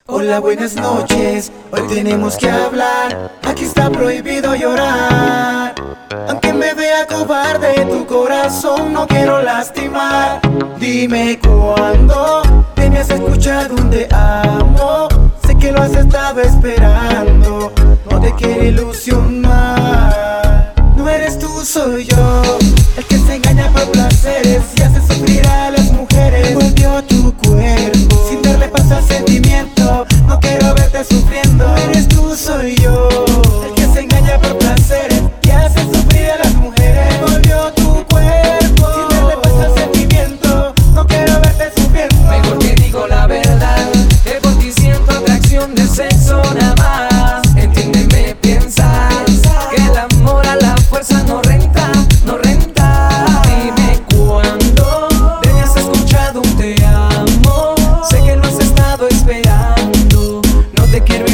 Hola, buenas noches, hoy tenemos que hablar. Aquí está prohibido llorar. Aunque me vea cobarde, tu corazón no quiero lastimar. Dime cuándo te me has escuchado un te amo. Sé que lo has estado esperando, no te quiero ilusionar. No eres tú, soy yo, el que se engaña por placeres y hace sufrir a las mujeres. Volvió tu cuerpo sin darle paso al sentimiento. No quiero verte sufriendo. No eres tú, soy yo, el que se engaña por placeres y hace sufrir a las mujeres. Volvió tu cuerpo sin darle paso al sentimiento. No quiero verte sufriendo. Mejor te digo la verdad, que por ti siento atracción de sexo nada más. Entiéndeme, piensa que el amor a la fuerza no renta, no renta. Dime cuándo te has escuchado un te amo. Sé que lo has estado esperando, no te quiero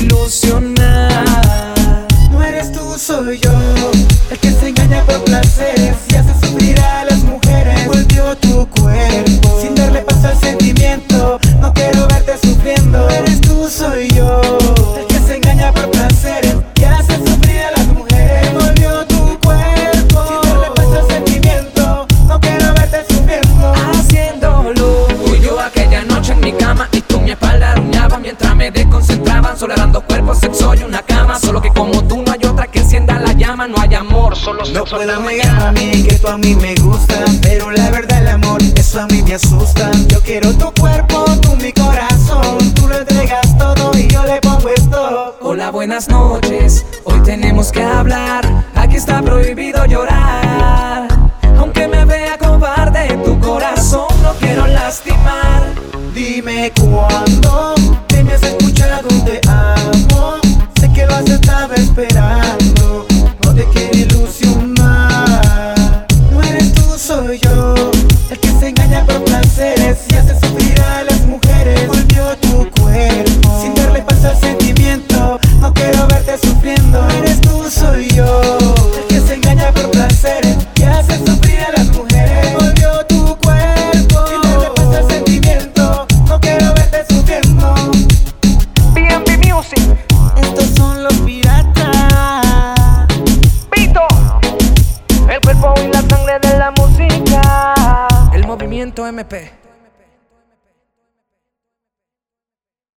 ilusionar. No eres tú, soy yo, el que se engaña por placeres y hace sufrir a las mujeres. Volvió tu cuerpo sin darle paso al sentimiento. No quiero verte sufriendo. No eres tú, soy yo, el que se engaña por placeres y hace sufrir a las mujeres. Volvió tu cuerpo sin darle paso al sentimiento. No quiero verte sufriendo. Haciéndolo tú y yo aquella noche en mi cama, y con mi espalda aruñaba mientras me desconcentraban. Solo eran dos cuerpos, sexo y una cama. Solo que como tú no hay otra que encienda la llama. No hay amor, solo sexo. No puedo negar a mí que tú a mí me gustas, pero la verdad el amor, eso a mí me asusta. Yo quiero tu cuerpo, tú mi corazón. Tú lo entregas todo y yo le pongo esto. Hola, buenas noches, hoy tenemos que hablar. Aquí está prohibido llorar. Aunque me vea cobarde, tu corazón no quiero lastimar. Dime cuándo te me has escuchado un te amo. Sé que lo has estado esperando, no te quiero ilusionar. No eres tú, soy yo, el que se engaña por placeres y hace sufrir a las mujeres. Volvió tu cuerpo sin darle paso al sentimiento. No quiero verte sufriendo. No eres tú, soy yo, el que se engaña por placeres y hace sufrir a las mujeres. Volvió tu cuerpo sin darle paso al sentimiento. No quiero verte sufriendo. B&B Music, Estos son los piratas. Vito, el cuerpo y la sangre de la música. El movimiento MP.